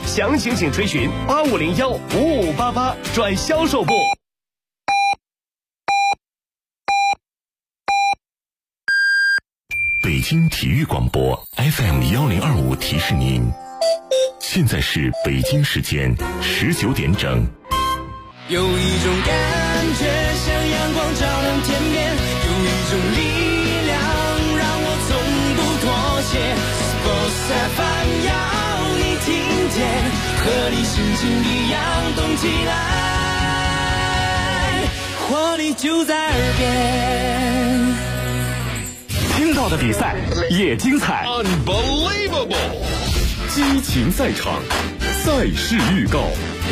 详情请垂询8501-5588转销售部。 北京体育广播 FM1025提示您，现在是北京时间19点整。 有一种感觉像阳光照亮天边，有一种力量让我从不妥协。Sports FM 要你听见，和你心情一样动起来，活力就在耳边。 听到的比赛也精彩 Unbelievable 激情赛场，赛事预告。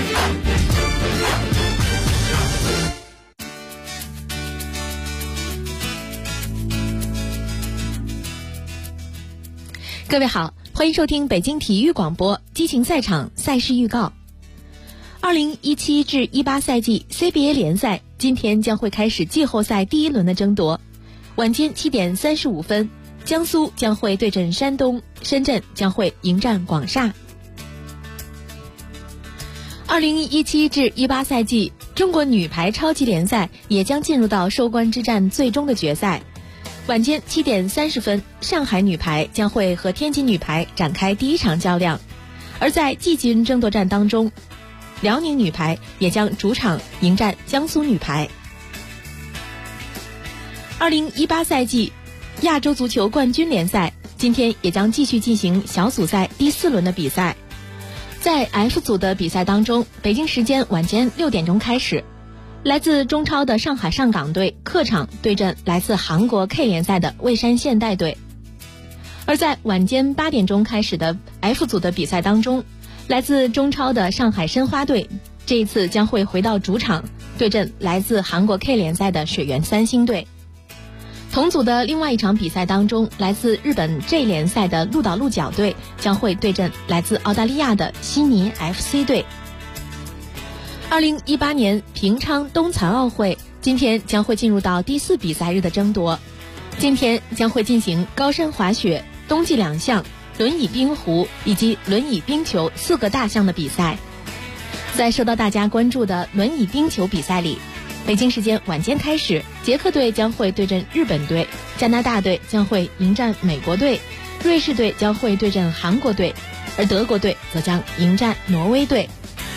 各位好，欢迎收听北京体育广播激情赛场赛事预告。2017至18赛季 CBA 联赛今天将会开始季后赛第一轮的争夺。晚间7点35分，江苏将会对阵山东，深圳将会迎战广厦。2017至18赛季中国女排超级联赛也将进入到收官之战最终的决赛。晚间7点30分，上海女排将会和天津女排展开第一场较量。而在季军争夺战当中，辽宁女排也将主场迎战江苏女排。2018赛季亚洲足球冠军联赛今天也将继续进行小组赛第4轮的比赛。在 F 组的比赛当中，北京时间晚间6点钟开始，来自中超的上海上港队客场对阵来自韩国 K 联赛的蔚山现代队。而在晚间8点钟开始的 F 组的比赛当中，来自中超的上海申花队这一次将会回到主场对阵来自韩国 K 联赛的水原三星队。同组的另外一场比赛当中，来自日本 J 联赛的鹿岛鹿角队将会对阵来自澳大利亚的悉尼 FC 队。2018年平昌冬残奥会今天将会进入到第4比赛日的争夺。今天将会进行高山滑雪、冬季2项、轮椅冰壶以及轮椅冰球4个大项的比赛。在受到大家关注的轮椅冰球比赛里，北京时间晚间开始，捷克队将会对阵日本队，加拿大队将会迎战美国队，瑞士队将会对阵韩国队，而德国队则将迎战挪威队。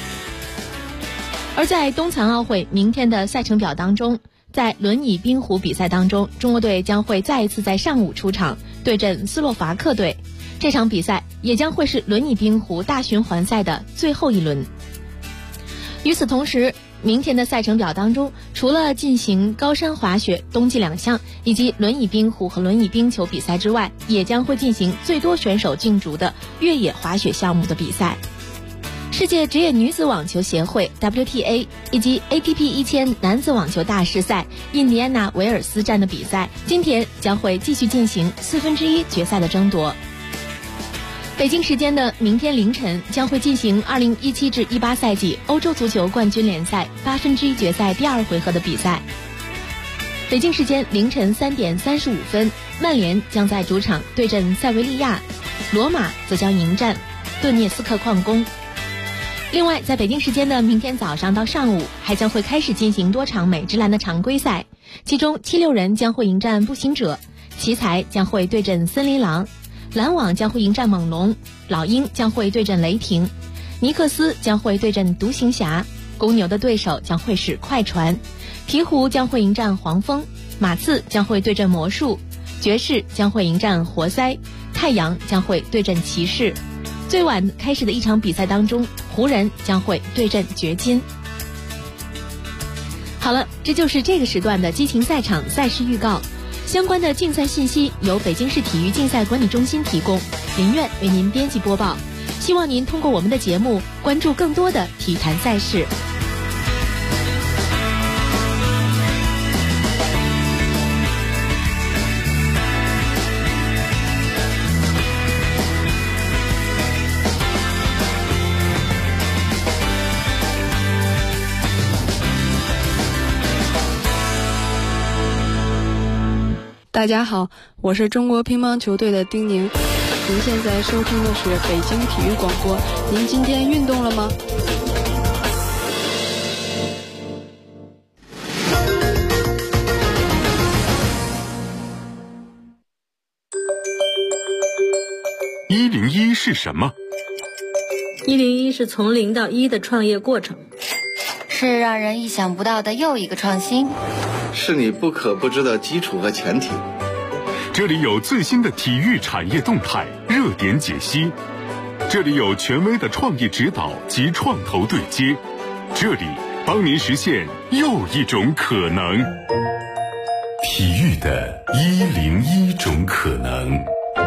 而在冬残奥会明天的赛程表当中，在轮椅冰壶比赛当中，中国队将会再一次在上午出场对阵斯洛伐克队，这场比赛也将会是轮椅冰壶大循环赛的最后一轮。与此同时，明天的赛程表当中，除了进行高山滑雪、冬季2项以及轮椅冰壶和轮椅冰球比赛之外，也将会进行最多选手竞逐的越野滑雪项目的比赛。世界职业女子网球协会 WTA 以及 ATP 1000男子网球大师赛印第安纳维尔斯站的比赛今天将会继续进行1/4决赛的争夺。北京时间的明天凌晨将会进行2017至18赛季欧洲足球冠军联赛1/8决赛第2回合的比赛。北京时间凌晨3点35分，曼联将在主场对阵塞维利亚，罗马则将迎战顿涅斯克矿工。另外，在北京时间的明天早上到上午，还将会开始进行多场美职篮的常规赛，其中76人将会迎战步行者，奇才将会对阵森林狼，篮网将会迎战猛龙，老鹰将会对阵雷霆，尼克斯将会对阵独行侠，公牛的对手将会是快船，鹈鹕将会迎战黄蜂，马刺将会对阵魔术，爵士将会迎战活塞，太阳将会对阵骑士。最晚开始的一场比赛当中，湖人将会对阵掘金。好了，这就是这个时段的激情赛场赛事预告。相关的竞赛信息由北京市体育竞赛管理中心提供，林苑为您编辑播报。希望您通过我们的节目关注更多的体坛赛事。 大家好，我是中国乒乓球队的丁宁。 您现在收听的是北京体育广播。您今天运动了吗？ 101是什么 ？101是从0到1的创业过程， 是让人意想不到的又一个创新， 是你不可不知的基础和前提。 这里有最新的体育产业动态、热点解析，这里有权威的创业指导及创投对接，这里帮您实现又一种可能。 体育的101种可能。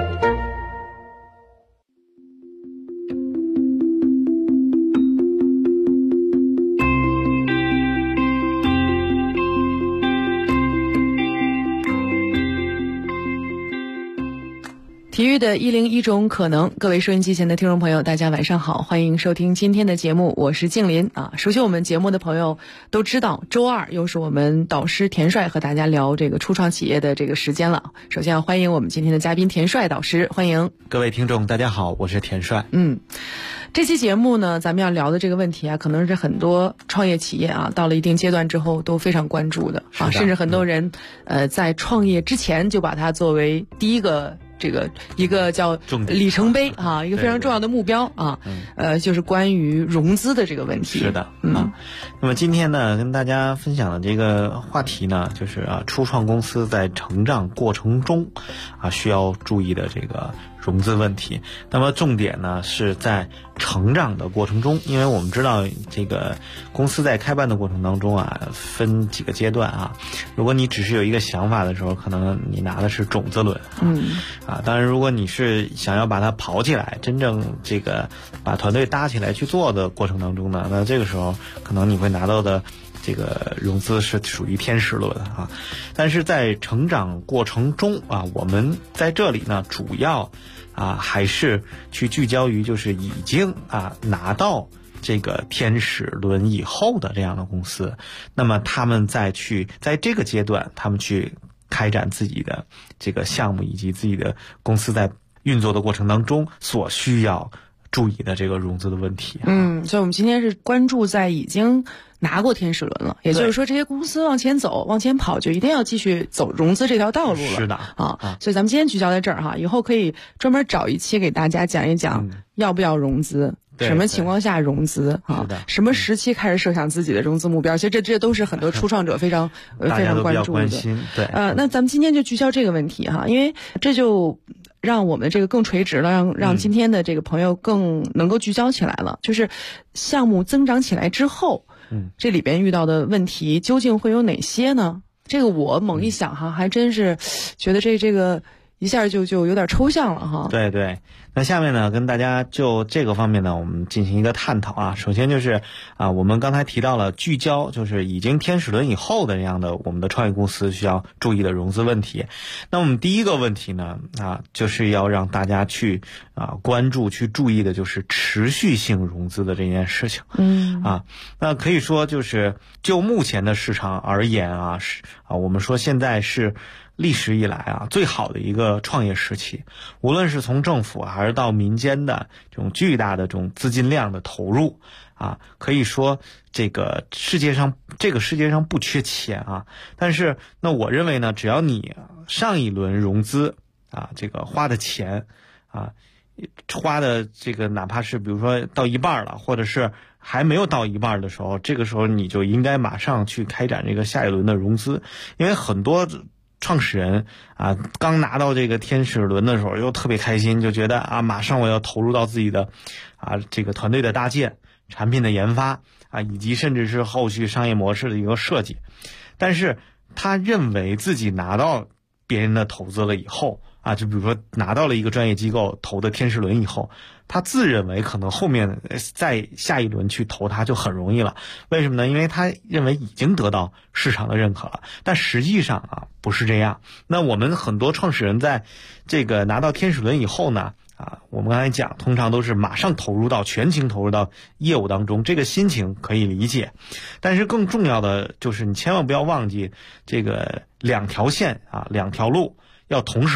体育的101种可能，各位收音机前的听众朋友，大家晚上好，欢迎收听今天的节目，我是静林啊。熟悉我们节目的朋友都知道，周二又是我们导师田帅和大家聊这个初创企业的这个时间了。首先要欢迎我们今天的嘉宾田帅导师，欢迎各位听众，大家好，我是田帅。 这期节目呢，咱们要聊的这个问题啊，可能是很多创业企业啊，到了一定阶段之后都非常关注的啊，甚至很多人在创业之前就把它作为第一个。这个一个叫里程碑啊，一个非常重要的目标啊，就是关于融资的这个问题。 是的，那么今天呢，跟大家分享的这个话题呢，就是初创公司在成长过程中需要注意的这个融资问题。那么重点呢是在成长的过程中，因为我们知道这个公司在开办的过程当中分几个阶段啊。如果你只是有一个想法的时候，可能你拿的是种子轮当然如果你是想要把它跑起来，真正这个把团队搭起来去做的过程当中呢，那这个时候可能你会拿到的这个融资是属于天使轮但是在成长过程中我们在这里呢主要还是去聚焦于就是已经拿到这个天使轮以后的这样的公司，那么他们在这个阶段他们去开展自己的这个项目以及自己的公司在运作的过程当中所需要注意的这个融资的问题。 所以我们今天是关注在已经拿过天使轮了，也就是说这些公司往前走往前跑就一定要继续走融资这条道路了。 是的所以咱们今天聚焦在这儿以后可以专门找一期给大家讲一讲要不要融资，什么情况下融资什么时期开始设想自己的融资目标，其实这都是很多初创者非常关注的。 对， 那咱们今天就聚焦这个问题因为这就让我们这个更垂直了，让今天的这个朋友更能够聚焦起来了，就是项目增长起来之后这里边遇到的问题究竟会有哪些呢？这个我猛一想还真是觉得这个一下就有点抽象了对，那下面呢跟大家就这个方面呢我们进行一个探讨首先就是我们刚才提到了聚焦，就是已经天使轮以后的这样的我们的创业公司需要注意的融资问题。那我们第一个问题呢就是要让大家去关注去注意的就是持续性融资的这件事情。那可以说就是就目前的市场而言我们说现在是历史以来最好的一个创业时期，无论是从政府还是到民间的这种巨大的这种资金量的投入可以说这个世界上不缺钱但是那我认为呢，只要你上一轮融资这个花的钱花的这个哪怕是比如说到一半了，或者是还没有到一半的时候，这个时候你就应该马上去开展这个下一轮的融资。因为很多创始人刚拿到这个天使轮的时候又特别开心，就觉得马上我要投入到自己的这个团队的搭建、产品的研发以及甚至是后续商业模式的一个设计。但是他认为自己拿到别人的投资了以后就比如说拿到了一个专业机构投的天使轮以后，他自认为可能后面在下一轮去投它就很容易了。为什么呢？因为他认为已经得到市场的认可了，但实际上不是这样。那我们很多创始人在这个拿到天使轮以后呢我们刚才讲通常都是马上全情投入到业务当中，这个心情可以理解。但是更重要的就是你千万不要忘记这个两条线两条路要同时跑，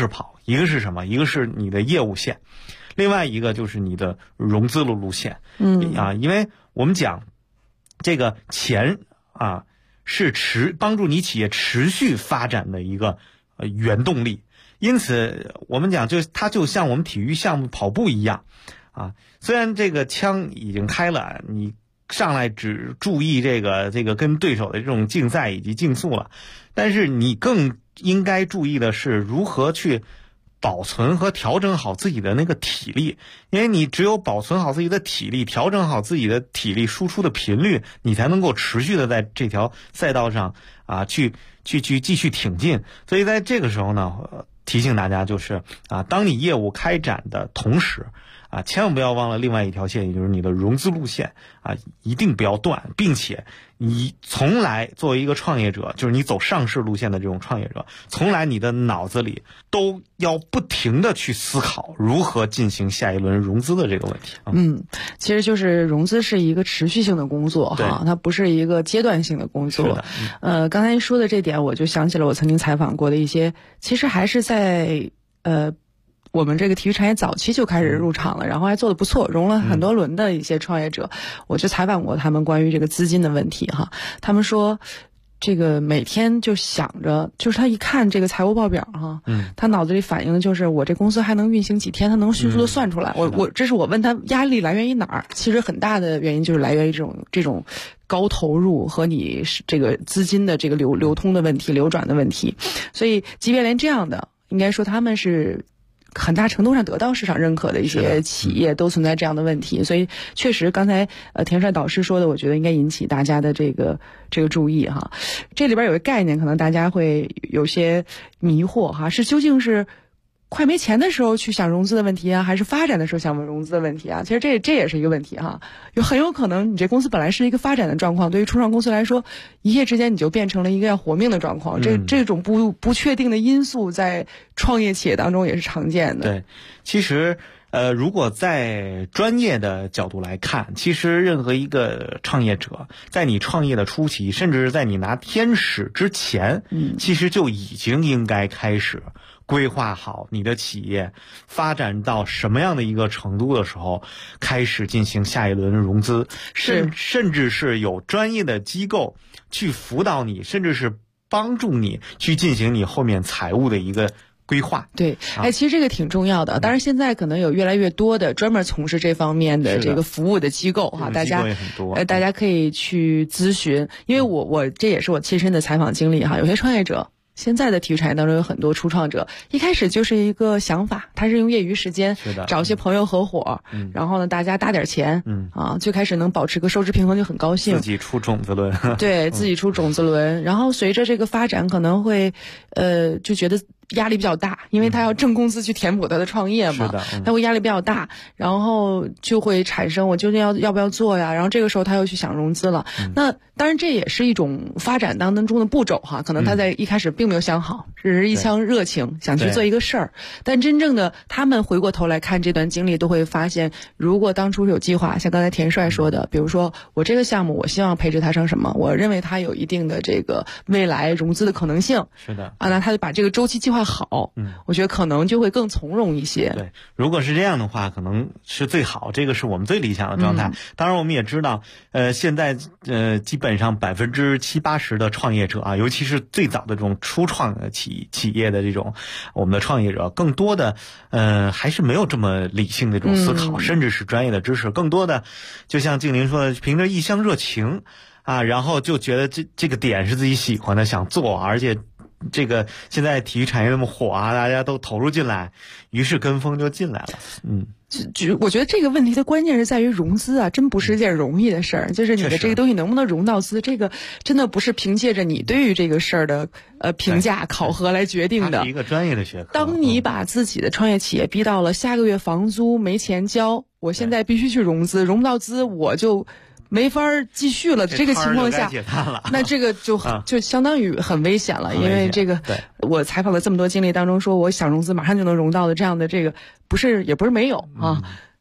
一个是什么？一个是你的业务线，另外一个就是你的融资的路线。因为我们讲这个钱是帮助你企业持续发展的一个原动力。因此我们讲它就像我们体育项目跑步一样虽然这个枪已经开了，你上来只注意这个跟对手的这种竞赛以及竞速了，但是你更应该注意的是如何去保存和调整好自己的那个体力，因为你只有保存好自己的体力，调整好自己的体力输出的频率，你才能够持续的在这条赛道上去继续挺进。所以在这个时候呢，提醒大家就是当你业务开展的同时千万不要忘了另外一条线，也就是你的融资路线一定不要断，并且你从来作为一个创业者，就是你走上市路线的这种创业者，从来你的脑子里都要不停的去思考如何进行下一轮融资的这个问题。 其实就是融资是一个持续性的工作它不是一个阶段性的工作。刚才说的这点，我就想起了我曾经采访过的一些，其实还是在我们这个体育产业早期就开始入场了，然后还做得不错，融了很多轮的一些创业者，我就采访过他们关于这个资金的问题他们说这个每天就想着，就是他一看这个财务报表他脑子里反映的就是我这公司还能运行几天，他能迅速的算出来。这是我问他压力来源于哪儿，其实很大的原因就是来源于这种高投入和你这个资金的这个流通的问题、流转的问题。所以即便连这样的，应该说他们是很大程度上得到市场认可的一些企业都存在这样的问题，所以确实刚才田帅导师说的，我觉得应该引起大家的这个注意这里边有个概念可能大家会有些迷惑是究竟是快没钱的时候去想融资的问题还是发展的时候想融资的问题其实这也是一个问题很有可能你这公司本来是一个发展的状况，对于初创公司来说，一夜之间你就变成了一个要活命的状况。这种不确定的因素在创业企业当中也是常见的。 对，其实如果在专业的角度来看，其实任何一个创业者在你创业的初期，甚至是在你拿天使之前其实就已经应该开始规划好你的企业发展到什么样的一个程度的时候，开始进行下一轮融资，甚至是有专业的机构去辅导你，甚至是帮助你去进行你后面财务的一个规划。 对，其实这个挺重要的。当然现在可能有越来越多的专门从事这方面的这个服务的机构大家可以去咨询。因为我这也是我亲身的采访经历有些创业者，现在的体育产业当中有很多初创者，一开始就是一个想法，他是用业余时间找些朋友合伙，然后呢大家搭点钱，最开始能保持个收支平衡就很高兴， 自己出种子轮对，自己出种子轮，然后随着这个发展可能会就觉得压力比较大，因为他要挣工资去填补他的创业嘛，他会压力比较大，然后就会产生我究竟要不要做呀，然后这个时候他又去想融资了。那当然这也是一种发展当中的步骤可能他在一开始并没有想好，只是一腔热情想去做一个事儿，但真正的他们回过头来看这段经历，都会发现如果当初有计划，像刚才田帅说的，比如说我这个项目我希望培植它成什么，我认为它有一定的这个未来融资的可能性，那他就把这个周期计划好，我觉得可能就会更从容一些。 对，如果是这样的话，可能是最好，这个是我们最理想的状态。当然我们也知道现在基本上70%-80%的创业者尤其是最早的这种初创的企业的这种我们的创业者，更多的还是没有这么理性的这种思考，甚至是专业的知识，更多的就像静玲说的，凭着一厢热情然后就觉得这个点是自己喜欢的，想做，而且这个现在体育产业那么火大家都投入进来，于是跟风就进来了。 我觉得这个问题的关键是在于融资真不是一件容易的事儿，就是你的这个东西能不能融到资，这个真的不是凭借着你对于这个事儿的评价考核来决定的， 它是一个专业的学科。 当你把自己的创业企业逼到了下个月房租没钱交，我现在必须去融资，融不到资我就没法继续了，这个情况下，那这个就相当于很危险了，因为这个我采访了这么多经历当中，说我想融资马上就能融到的这样的这个也不是没有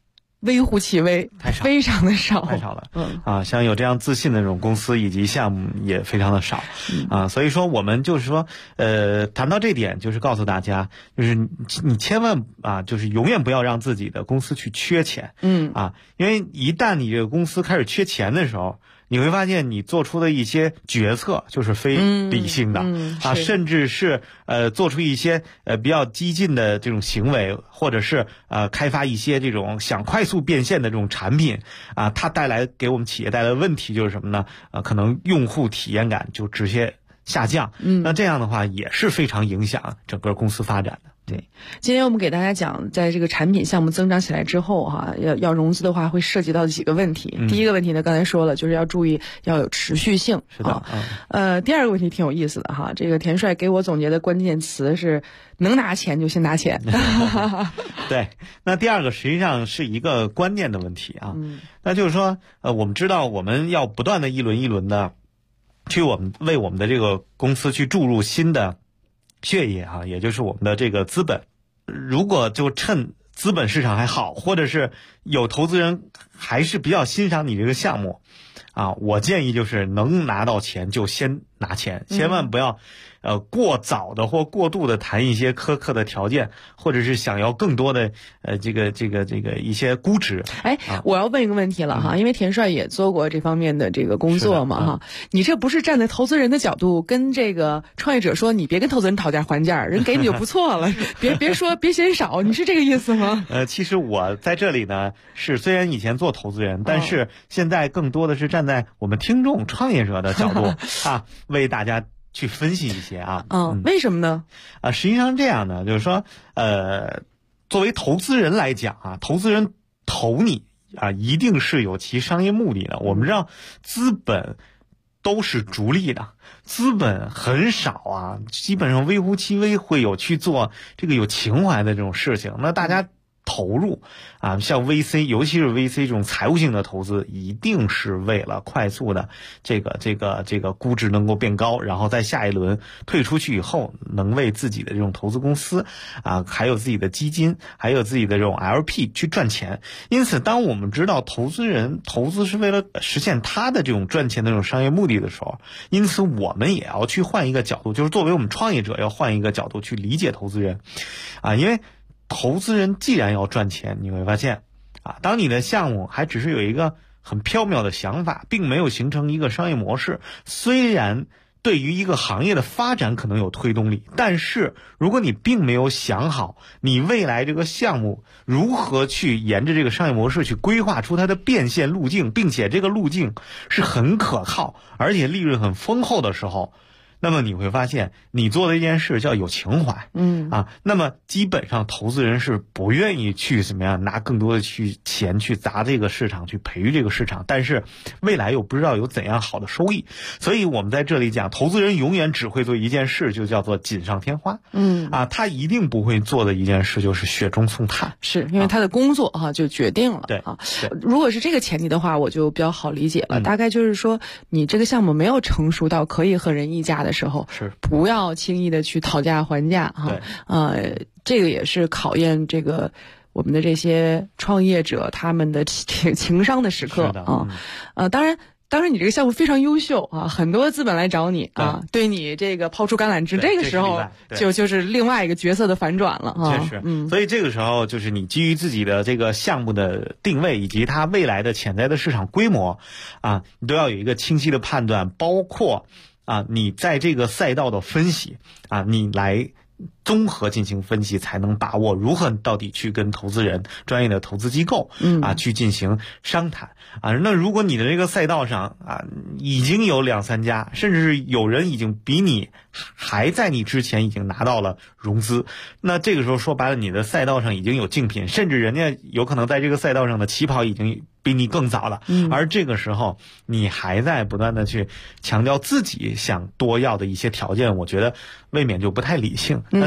微乎其微， 太少， 非常的少， 太少了。像有这样自信的这种公司以及项目也非常的少所以说我们就是说，谈到这点，就是告诉大家，就是你千万就是永远不要让自己的公司去缺钱，因为一旦你这个公司开始缺钱的时候，你会发现你做出的一些决策就是非理性的甚至是做出一些比较激进的这种行为，或者是开发一些这种想快速变现的这种产品它给我们企业带来的问题就是什么呢？可能用户体验感就直接下降，那这样的话也是非常影响整个公司发展的。 对，今天我们给大家讲，在这个产品项目增长起来之后要融资的话会涉及到几个问题。第一个问题呢，刚才说了，就是要注意要有持续性。 是的。 第二个问题挺有意思的这个田帅给我总结的关键词是能拿钱就先拿钱。 对，那第二个实际上是一个观念的问题那就是说我们知道我们要不断的一轮一轮的去为我们的这个公司去注入新的血液也就是我们的这个资本。如果就趁资本市场还好，或者是有投资人还是比较欣赏你这个项目我建议就是能拿到钱就先拿钱，千万不要过早的或过度的谈一些苛刻的条件，或者是想要更多的这个一些估值。 我要问一个问题了因为田帅也做过这方面的这个工作嘛你这不是站在投资人的角度跟这个创业者说，你别跟投资人讨价还价，人给你就不错了，别说别嫌少，你是这个意思吗？ 其实我在这里呢是虽然以前做投资人，但是现在更多的是站在我们听众创业者的角度为大家去分析一些为什么呢？ 实际上这样的，就是说作为投资人来讲投资人投你一定是有其商业目的的。我们知道资本都是逐利的，资本很少基本上微乎其微会有去做这个有情怀的这种事情。那大家投入像 VC， 尤其是 VC 这种财务性的投资，一定是为了快速的这个估值能够变高，然后在下一轮退出去以后，能为自己的这种投资公司还有自己的基金，还有自己的这种 LP 去赚钱。因此，当我们知道投资人投资是为了实现他的这种赚钱的这种商业目的的时候，因此我们也要去换一个角度，就是作为我们创业者要换一个角度去理解投资人因为投资人既然要赚钱，你会发现当你的项目还只是有一个很缥缈的想法，并没有形成一个商业模式，虽然对于一个行业的发展可能有推动力，但是如果你并没有想好你未来这个项目如何去沿着这个商业模式去规划出它的变现路径，并且这个路径是很可靠而且利润很丰厚的时候，那么你会发现你做的一件事叫有情怀那么基本上投资人是不愿意去怎么样拿更多的钱去砸这个市场，去培育这个市场，但是未来又不知道有怎样好的收益。所以我们在这里讲，投资人永远只会做一件事，就叫做锦上添花他一定不会做的一件事就是雪中送炭， 是因为他的工作就决定了。 对如果是这个前提的话，我就比较好理解了大概就是说你这个项目没有成熟到可以和人议价的时候， 是不要轻易的去讨价还价这个也是考验这个我们的这些创业者他们的情商的时刻当然你这个项目非常优秀很多资本来找你对你这个抛出橄榄枝，这个时候就是另外一个角色的反转了确实所以这个时候就是你基于自己的这个项目的定位以及它未来的潜在的市场规模你都要有一个清晰的判断，包括你在这个赛道的分析你来综合进行分析，才能把握如何到底去跟投资人、专业的投资机构去进行商谈那如果你的这个赛道上已经有2-3家，甚至是有人已经比你还在你之前已经拿到了融资，那这个时候说白了，你的赛道上已经有竞品，甚至人家有可能在这个赛道上的起跑已经比你更早了而这个时候你还在不断的去强调自己想多要的一些条件，我觉得未免就不太理性那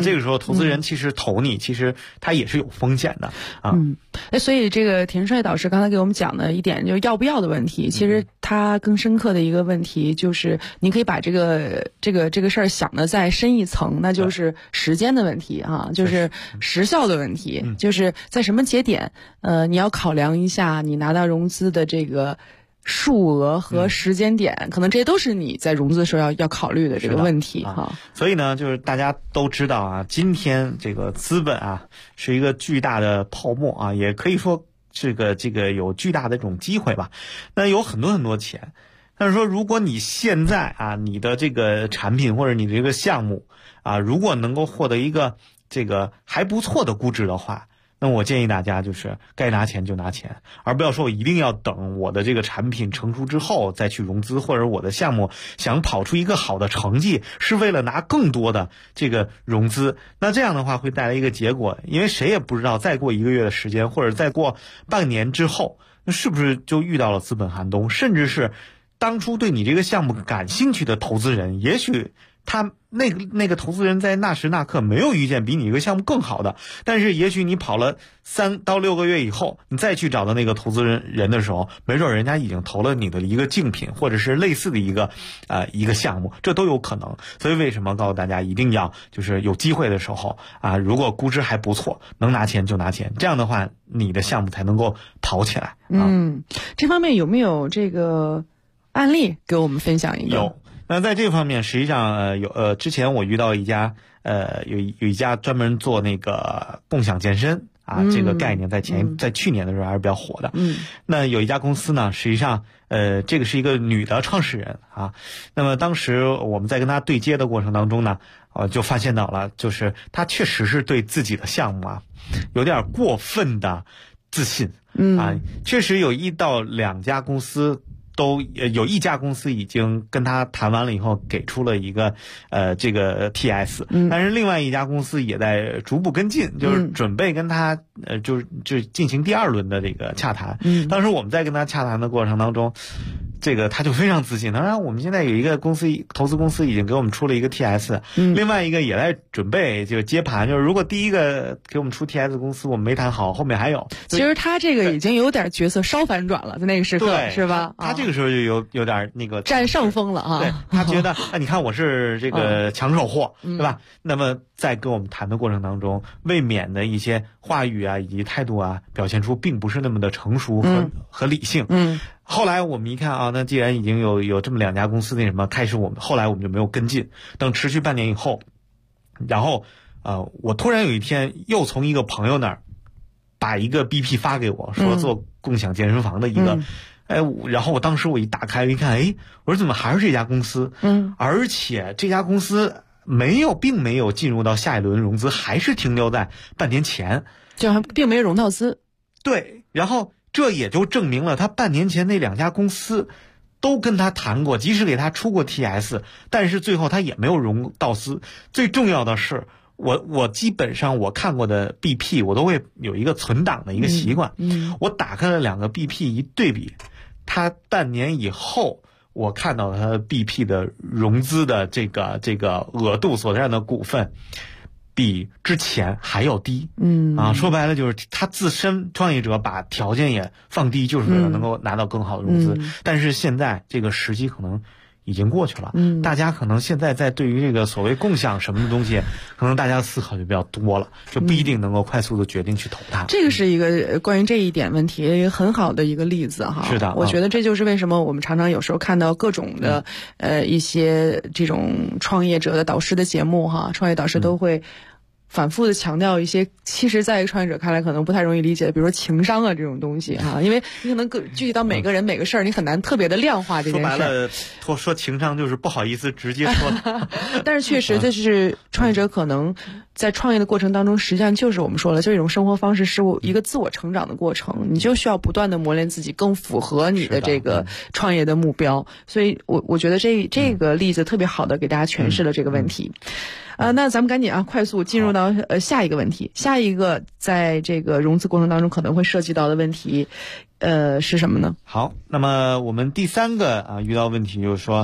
这个时候投资人其实投你，其实他也是有风险的啊。 所以这个田帅导师刚才给我们讲的一点，就要不要的问题，其实他更深刻的一个问题就是，你可以把这个事儿想的再深一层，那就是时间的问题啊，就是时效的问题，就是在什么节点，你要考量一下你拿到融资的这个数额和时间点，可能这些都是你在融资的时候要考虑的这个问题哈。 所以呢，就是大家都知道啊，今天这个资本啊是一个巨大的泡沫啊，也可以说这个有巨大的这种机会吧。那有很多钱，但是说如果你现在啊，你的这个产品或者你的这个项目啊，如果能够获得一个这个还不错的估值的话，那我建议大家就是该拿钱就拿钱，而不要说我一定要等我的这个产品成熟之后再去融资，或者我的项目想跑出一个好的成绩是为了拿更多的这个融资。那这样的话会带来一个结果，因为谁也不知道再过1个月的时间，或者再过半年之后，那是不是就遇到了资本寒冬，甚至是当初对你这个项目感兴趣的投资人，也许他那个投资人在那时那刻没有遇见比你一个项目更好的，但是也许你跑了3到6个月以后，你再去找到那个投资人的时候，没准人家已经投了你的一个竞品，或者是类似的一个项目，这都有可能。所以为什么告诉大家一定要就是有机会的时候啊，如果估值还不错，能拿钱就拿钱，这样的话你的项目才能够跑起来啊。 这方面有没有这个案例给我们分享一个？ 有。那在这方面，实际上之前我遇到一家有一家专门做那个共享健身啊，这个概念在去年的时候还是比较火的。那有一家公司呢，实际上这个是一个女的创始人啊。那么当时我们在跟她对接的过程当中呢，就发现到了，就是她确实是对自己的项目啊有点过分的自信啊，确实有1到2家公司。都有一家公司已经跟他谈完了以后，给出了一个这个 TS，但是另外一家公司也在逐步跟进，就是准备跟他就进行第2轮的这个洽谈。当时我们在跟他洽谈的过程当中，这个他就非常自信，当然我们现在有一个投资公司已经给我们出了一个 TS，另外一个也在准备就接盘，就是如果第一个给我们出 TS 公司我们没谈好，后面还有。 其实他这个已经有点角色稍反转了，在那个时刻是吧？ 他这个时候就有点那个占上风了啊。 对，他觉得你看我是这个抢手货，对吧？那么在跟我们谈的过程当中，未免的一些话语啊以及态度啊表现出并不是那么的成熟和理性。后来我们一看啊，那既然已经有这么2家公司那什么，后来我们就没有跟进。等持续半年以后，然后我突然有一天又从一个朋友那儿把一个 BP 发给我，说做共享健身房的一个。然后我当时我一打开一看，我说怎么还是这家公司？而且这家公司并没有进入到下一轮融资，还是停留在半年前， 就还并没有融到资。 对，然后这也就证明了他半年前那2家公司都跟他谈过，即使给他出过 TS， 但是最后他也没有融到资。最重要的是，我基本上我看过的 BP 我都会有一个存档的一个习惯。我打开了2个 BP 一对比，他半年以后我看到他的 BP 的融资的这个额度所占的股份比之前还要低。说白了就是他自身创业者把条件也放低，就是为了能够拿到更好的融资。但是现在这个时机可能已经过去了，大家可能现在在对于这个所谓共享什么的东西，可能大家思考就比较多了，就不一定能够快速的决定去投它。 这个是一个关于这一点问题一个很好的一个例子哈。 是的， 我觉得这就是为什么我们常常有时候看到各种的一些这种创业者的导师的节目哈，创业导师都会反复的强调一些，其实在创业者看来可能不太容易理解的，比如说情商啊这种东西哈，因为你可能具体到每个人每个事儿，你很难特别的量化这件事。 说白了，说情商就是不好意思直接说。 但是确实，这是创业者可能在创业的过程当中，实际上就是我们说了，就一种生活方式，是一个自我成长的过程，你就需要不断的磨练自己，更符合你的这个创业的目标。所以我觉得这个例子特别好的给大家诠释了这个问题。那咱们赶紧快速进入到下一个问题。下一个在这个融资过程当中可能会涉及到的问题，是什么呢？ 好，那么我们第3个遇到问题就是说，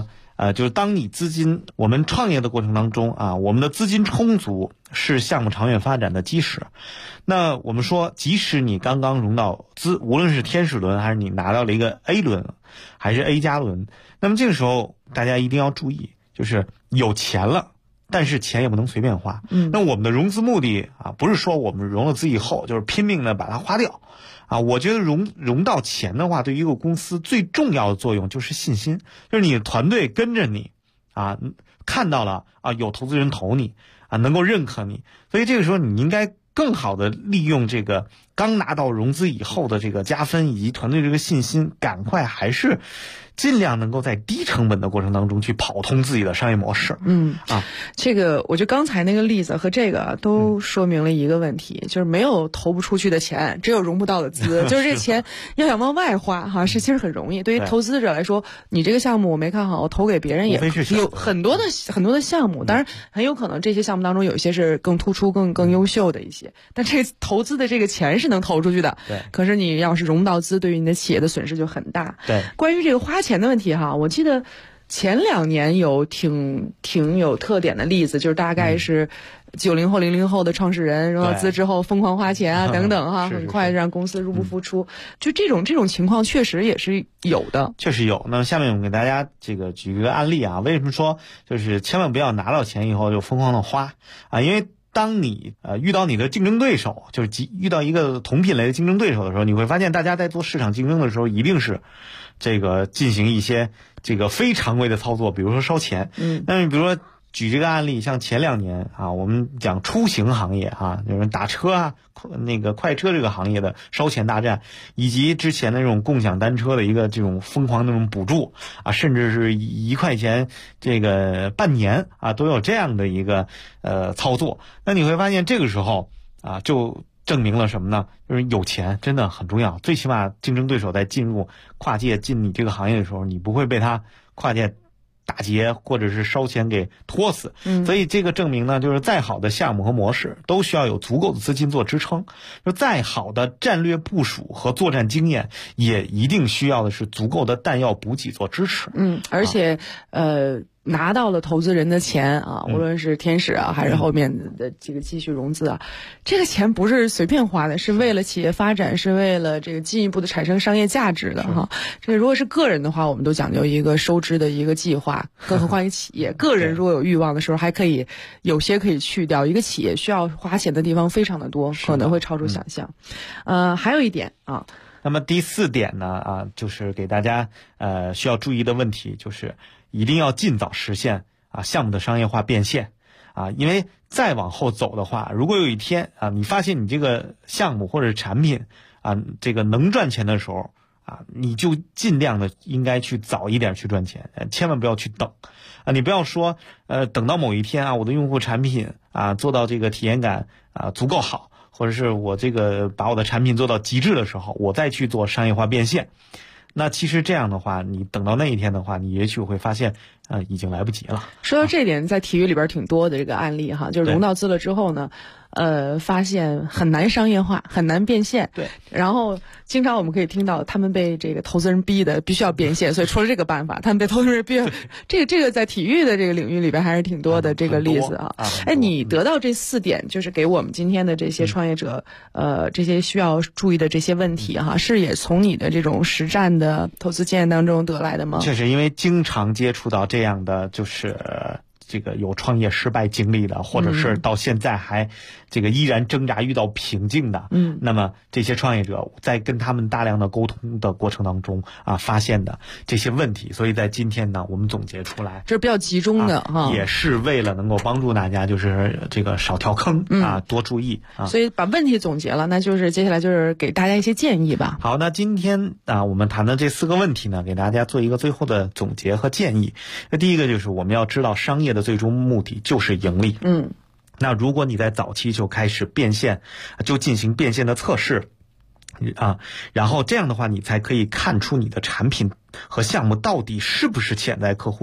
就是当你我们创业的过程当中啊，我们的资金充足是项目长远发展的基石。那我们说，即使你刚刚融到资，无论是天使轮还是你拿到了一个 A 轮还是 A 加轮，那么这个时候大家一定要注意，就是有钱了，但是钱也不能随便花。那我们的融资目的啊，不是说我们融了资以后就是拼命的把它花掉啊。我觉得融到钱的话，对于一个公司最重要的作用就是信心，就是你的团队跟着你啊，看到了啊，有投资人投你啊，能够认可你，所以这个时候你应该更好的利用这个刚拿到融资以后的这个加分以及团队这个信心，赶快还是尽量能够在低成本的过程当中去跑通自己的商业模式。 这个我觉得刚才那个例子和这个都说明了一个问题，就是没有投不出去的钱，只有融不到的资。就是这钱要想往外花哈，其实很容易。对于投资者来说，你这个项目我没看好，我投给别人也有很多的项目，当然很有可能这些项目当中有一些是更突出、更优秀的一些，但这投资的这个钱是能投出去的。 对。 可是你要是融不到资，对于你的企业的损失就很大。 对。 关于这个花钱的问题哈，我记得前2年有挺有特点的例子，就是大概是90后、00后的创始人融到资之后疯狂花钱啊等等哈，很快让公司入不敷出。就这种情况确实也是有的， 确实有。那么下面我们给大家这个举一个案例啊，为什么说就是千万不要拿到钱以后就疯狂的花啊？因为当你遇到你的竞争对手，就是遇到一个同品类的竞争对手的时候，你会发现大家在做市场竞争的时候，一定是这个进行一些这个非常规的操作，比如说烧钱。那么比如说举这个案例，像前2年啊，我们讲出行行业啊，就是打车啊，那个快车这个行业的烧钱大战，以及之前的这种共享单车的一个这种疯狂的这种补助啊，甚至是1块钱这个半年啊，都有这样的一个操作。那你会发现这个时候啊，就证明了什么呢？就是有钱真的很重要，最起码竞争对手在跨界进你这个行业的时候，你不会被他跨界打劫或者是烧钱给拖死。所以这个证明呢，就是再好的项目和模式都需要有足够的资金做支撑，就再好的战略部署和作战经验也一定需要的是足够的弹药补给做支持。 而且拿到了投资人的钱啊，无论是天使啊还是后面的这个继续融资啊，这个钱不是随便花的，是为了企业发展，是为了这个进一步的产生商业价值的哈。这个如果是个人的话，我们都讲究一个收支的一个计划，更何况一个企业，个人如果有欲望的时候，还可以有些可以去掉。一个企业需要花钱的地方非常的多，可能会超出想象。还有一点啊。 那么第4点呢啊，就是给大家需要注意的问题，就是一定要尽早实现啊项目的商业化变现啊，因为再往后走的话，如果有一天啊你发现你这个项目或者产品啊这个能赚钱的时候啊，你就尽量的应该去早一点去赚钱，千万不要去等啊！你不要说等到某一天啊，我的用户产品啊做到这个体验感啊足够好，或者是我这个把我的产品做到极致的时候，我再去做商业化变现。那其实这样的话，你等到那一天的话，你也许会发现已经来不及了。 说到这点，在体育里边挺多的这个案例哈，就是融到资了之后呢，发现很难商业化，很难变现。 对。 然后经常我们可以听到他们被这个投资人逼的必须要变现，所以出了这个办法，他们被投资人逼。这个在体育的这个领域里边还是挺多的这个例子啊。你得到这4点，就是给我们今天的这些创业者，这些需要注意的这些问题哈，是也从你的这种实战的投资经验当中得来的吗？ 确实，因为经常接触到这样的就是这个有创业失败经历的，或者是到现在还这个依然挣扎遇到瓶颈的，那么这些创业者在跟他们大量的沟通的过程当中啊，发现的这些问题，所以在今天呢，我们总结出来， 这是比较集中的哈， 也是为了能够帮助大家，就是这个少跳坑啊，多注意啊。 所以把问题总结了，那就是接下来就是给大家一些建议吧。 好，那今天啊，我们谈的这4个问题呢，给大家做一个最后的总结和建议。那第一个就是我们要知道商业的最终目的就是盈利。那如果你在早期就开始变现，就进行变现的测试啊，然后这样的话，你才可以看出你的产品和项目到底是不是潜在客户。